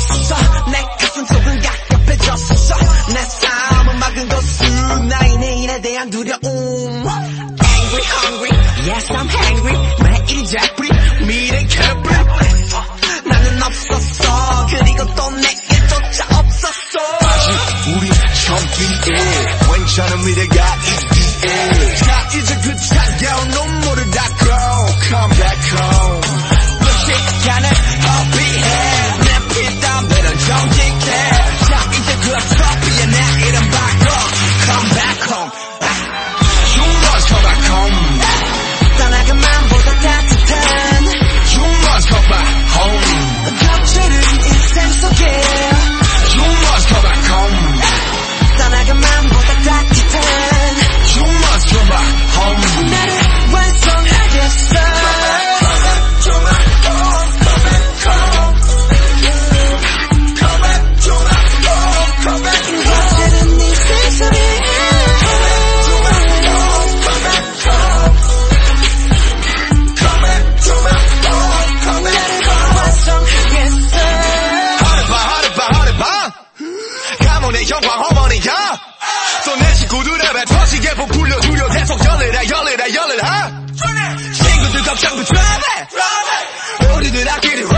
없어. 내 가슴 속은 갑갑해졌어. 내 삶은 막은 것은 나의 내일에 대한 두려움. Angry, hungry, yes I'm hungry. 매일 제풀이 미래 개뿔. 나는 없었어. 그리고 또 내게조차 없었어. 아직 우리 젊기에 괜찮은 미래가 있기에 자 이제 그 차가운 눈물을 닦고 Come back home. 무식하는 허비해. 내 피땀들은 정직해. 자 이제 그 트로피에 내 이름 바꿔 Come back home. You must come back home. 떠나간 맘보다 따뜻한 You must come back home. 겹치는 인생 속에 You must come back home. 떠나간 맘보다 따뜻한 You must come back home. 나를 완성하겠어. 겹치는 인생 속에 내 영광 어머니가 또 내 식구들의 배 터지게 부풀려 두려 계속 열리라 친구들 걱정도 드라마 우리들 아끼는